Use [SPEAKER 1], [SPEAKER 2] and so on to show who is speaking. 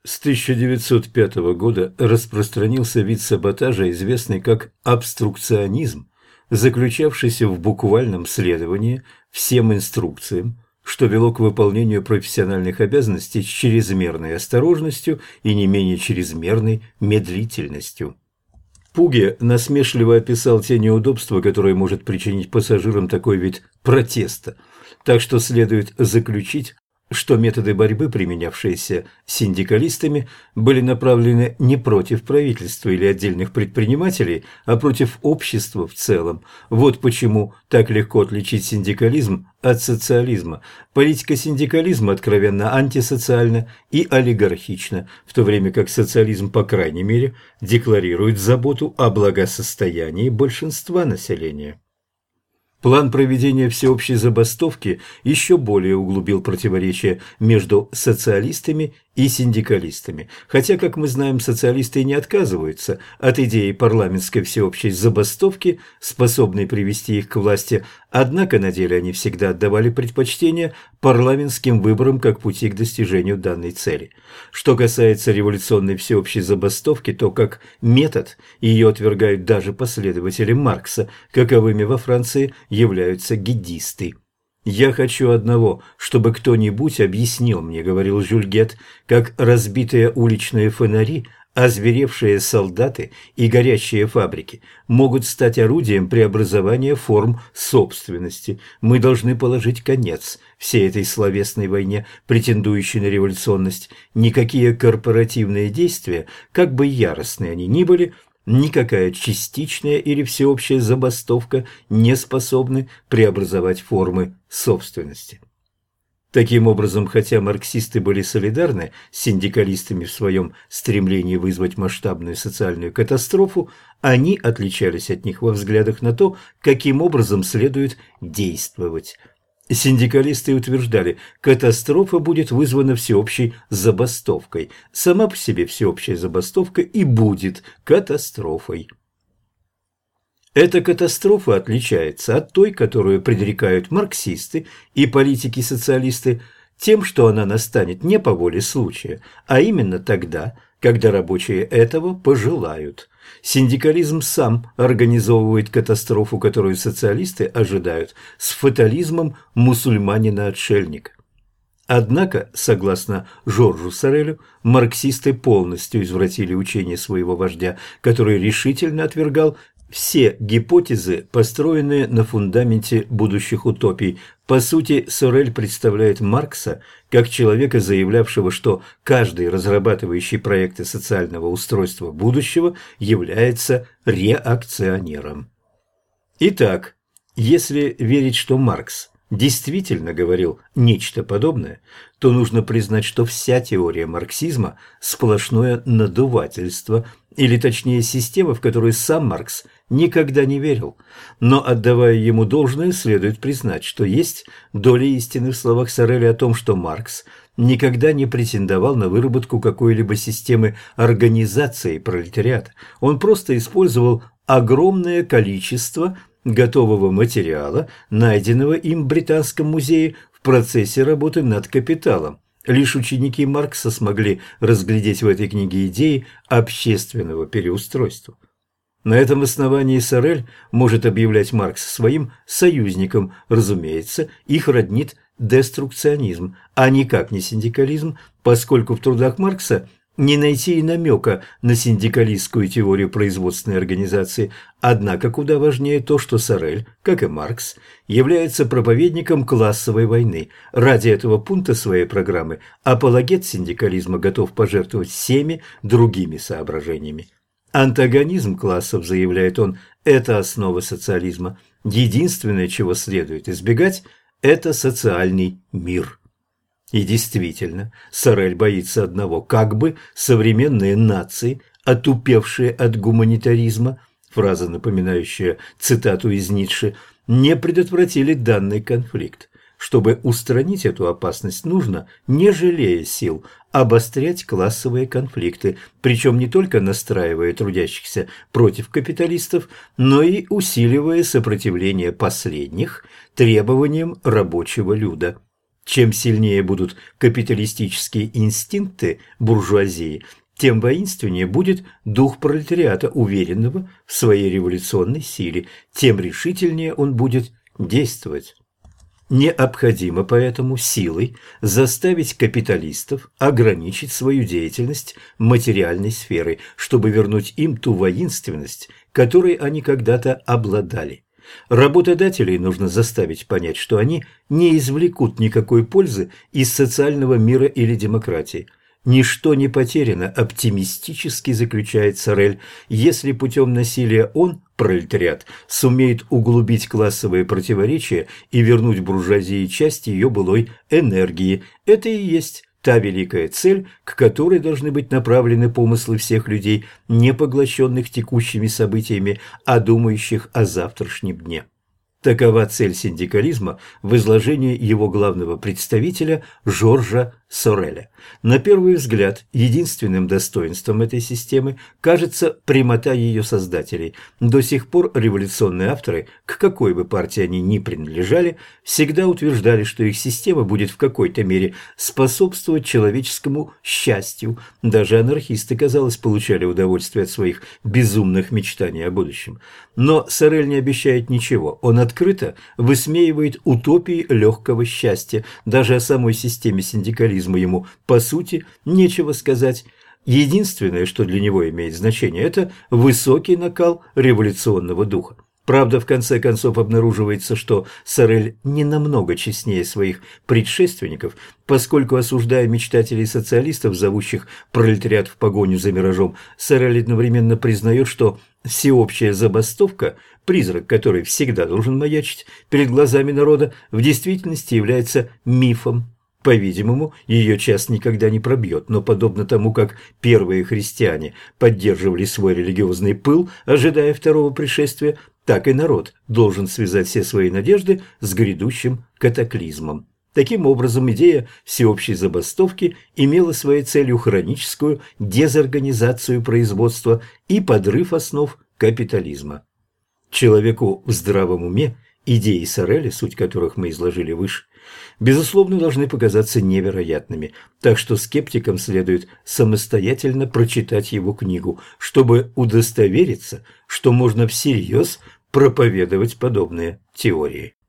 [SPEAKER 1] С 1905 года распространился вид саботажа, известный как обструкционизм, заключавшийся в буквальном следовании всем инструкциям, что вело к выполнению профессиональных обязанностей с чрезмерной осторожностью и не менее чрезмерной медлительностью. Пуге насмешливо описал те неудобства, которые может причинить пассажирам такой вид протеста, так что следует заключить, что методы борьбы, применявшиеся синдикалистами, были направлены не против правительства или отдельных предпринимателей, а против общества в целом. Вот почему так легко отличить синдикализм от социализма. Политика синдикализма откровенно антисоциальна и олигархична, в то время как социализм, по крайней мере, декларирует заботу о благосостоянии большинства населения. План проведения всеобщей забастовки еще более углубил противоречия между социалистами и синдикалистами. Хотя, как мы знаем, социалисты не отказываются от идеи парламентской всеобщей забастовки, способной привести их к власти, однако на деле они всегда отдавали предпочтение парламентским выборам как пути к достижению данной цели. Что касается революционной всеобщей забастовки, то как метод ее отвергают даже последователи Маркса, каковыми во Франции являются геддисты. «Я хочу одного, чтобы кто-нибудь объяснил мне, — говорил Жюль Гетт, — как разбитые уличные фонари, озверевшие солдаты и горящие фабрики могут стать орудием преобразования форм собственности. Мы должны положить конец всей этой словесной войне, претендующей на революционность. Никакие корпоративные действия, как бы яростны они ни были, никакая частичная или всеобщая забастовка не способны преобразовать формы собственности». Таким образом, хотя марксисты были солидарны с синдикалистами в своем стремлении вызвать масштабную социальную катастрофу, они отличались от них во взглядах на то, каким образом следует действовать. Синдикалисты утверждали, катастрофа будет вызвана всеобщей забастовкой. Сама по себе всеобщая забастовка и будет катастрофой. Эта катастрофа отличается от той, которую предрекают марксисты и политики-социалисты, тем, что она настанет не по воле случая, а именно тогда, когда рабочие этого пожелают. Синдикализм сам организовывает катастрофу, которую социалисты ожидают, с фатализмом мусульманина-отшельника. Однако, согласно Жоржу Сорелю, марксисты полностью извратили учение своего вождя, который решительно отвергал все гипотезы, построенные на фундаменте будущих утопий. По сути, Сорель представляет Маркса как человека, заявлявшего, что каждый разрабатывающий проекты социального устройства будущего является реакционером. Итак, если верить, что Маркс действительно говорил нечто подобное, то нужно признать, что вся теория марксизма – сплошное надувательство, или точнее система, в которую сам Маркс никогда не верил. Но, отдавая ему должное, следует признать, что есть доля истины в словах Сореля о том, что Маркс никогда не претендовал на выработку какой-либо системы организации пролетариата. Он просто использовал огромное количество готового материала, найденного им в Британском музее в процессе работы над «Капиталом». Лишь ученики Маркса смогли разглядеть в этой книге идеи общественного переустройства. На этом основании Сорель может объявлять Маркса своим союзником. Разумеется, их роднит деструкционизм, а никак не синдикализм, поскольку в трудах Маркса не найти и намека на синдикалистскую теорию производственной организации. Однако куда важнее то, что Сорель, как и Маркс, является проповедником классовой войны. Ради этого пункта своей программы апологет синдикализма готов пожертвовать всеми другими соображениями. Антагонизм классов, заявляет он, это основа социализма. Единственное, чего следует избегать, это социальный мир. И действительно, Сорель боится одного, как бы современные нации, отупевшие от гуманитаризма, фраза, напоминающая цитату из Ницше, не предотвратили данный конфликт. Чтобы устранить эту опасность, нужно, не жалея сил, обострять классовые конфликты, причем не только настраивая трудящихся против капиталистов, но и усиливая сопротивление последних требованиям рабочего люда. Чем сильнее будут капиталистические инстинкты буржуазии, тем воинственнее будет дух пролетариата, уверенного в своей революционной силе, тем решительнее он будет действовать. Необходимо поэтому силой заставить капиталистов ограничить свою деятельность материальной сферой, чтобы вернуть им ту воинственность, которой они когда-то обладали. Работодателей нужно заставить понять, что они не извлекут никакой пользы из социального мира или демократии. Ничто не потеряно, оптимистически заключает Сорель, если путем насилия он, пролетариат, сумеет углубить классовые противоречия и вернуть буржуазии часть ее былой энергии. Это и есть та великая цель, к которой должны быть направлены помыслы всех людей, не поглощенных текущими событиями, а думающих о завтрашнем дне. Такова цель синдикализма в изложении его главного представителя Жоржа Сореля. На первый взгляд, единственным достоинством этой системы кажется прямота ее создателей. До сих пор революционные авторы, к какой бы партии они ни принадлежали, всегда утверждали, что их система будет в какой-то мере способствовать человеческому счастью. Даже анархисты, казалось, получали удовольствие от своих безумных мечтаний о будущем. Но Сорель не обещает ничего. Он открыто высмеивает утопии легкого счастья. Даже о самой системе синдикализма ему, по сути, нечего сказать. Единственное, что для него имеет значение, это высокий накал революционного духа. Правда, в конце концов обнаруживается, что Сорель не намного честнее своих предшественников, поскольку, осуждая мечтателей социалистов, зовущих пролетариат в погоню за миражом, Сорель одновременно признает, что всеобщая забастовка, призрак которой всегда должен маячить перед глазами народа, в действительности является мифом. По-видимому, ее час никогда не пробьет, но подобно тому, как первые христиане поддерживали свой религиозный пыл, ожидая второго пришествия, так и народ должен связать все свои надежды с грядущим катаклизмом. Таким образом, идея всеобщей забастовки имела своей целью хроническую дезорганизацию производства и подрыв основ капитализма. Человеку в здравом уме идеи Сореля, суть которых мы изложили выше, безусловно, должны показаться невероятными, так что скептикам следует самостоятельно прочитать его книгу, чтобы удостовериться, что можно всерьез проповедовать подобные теории.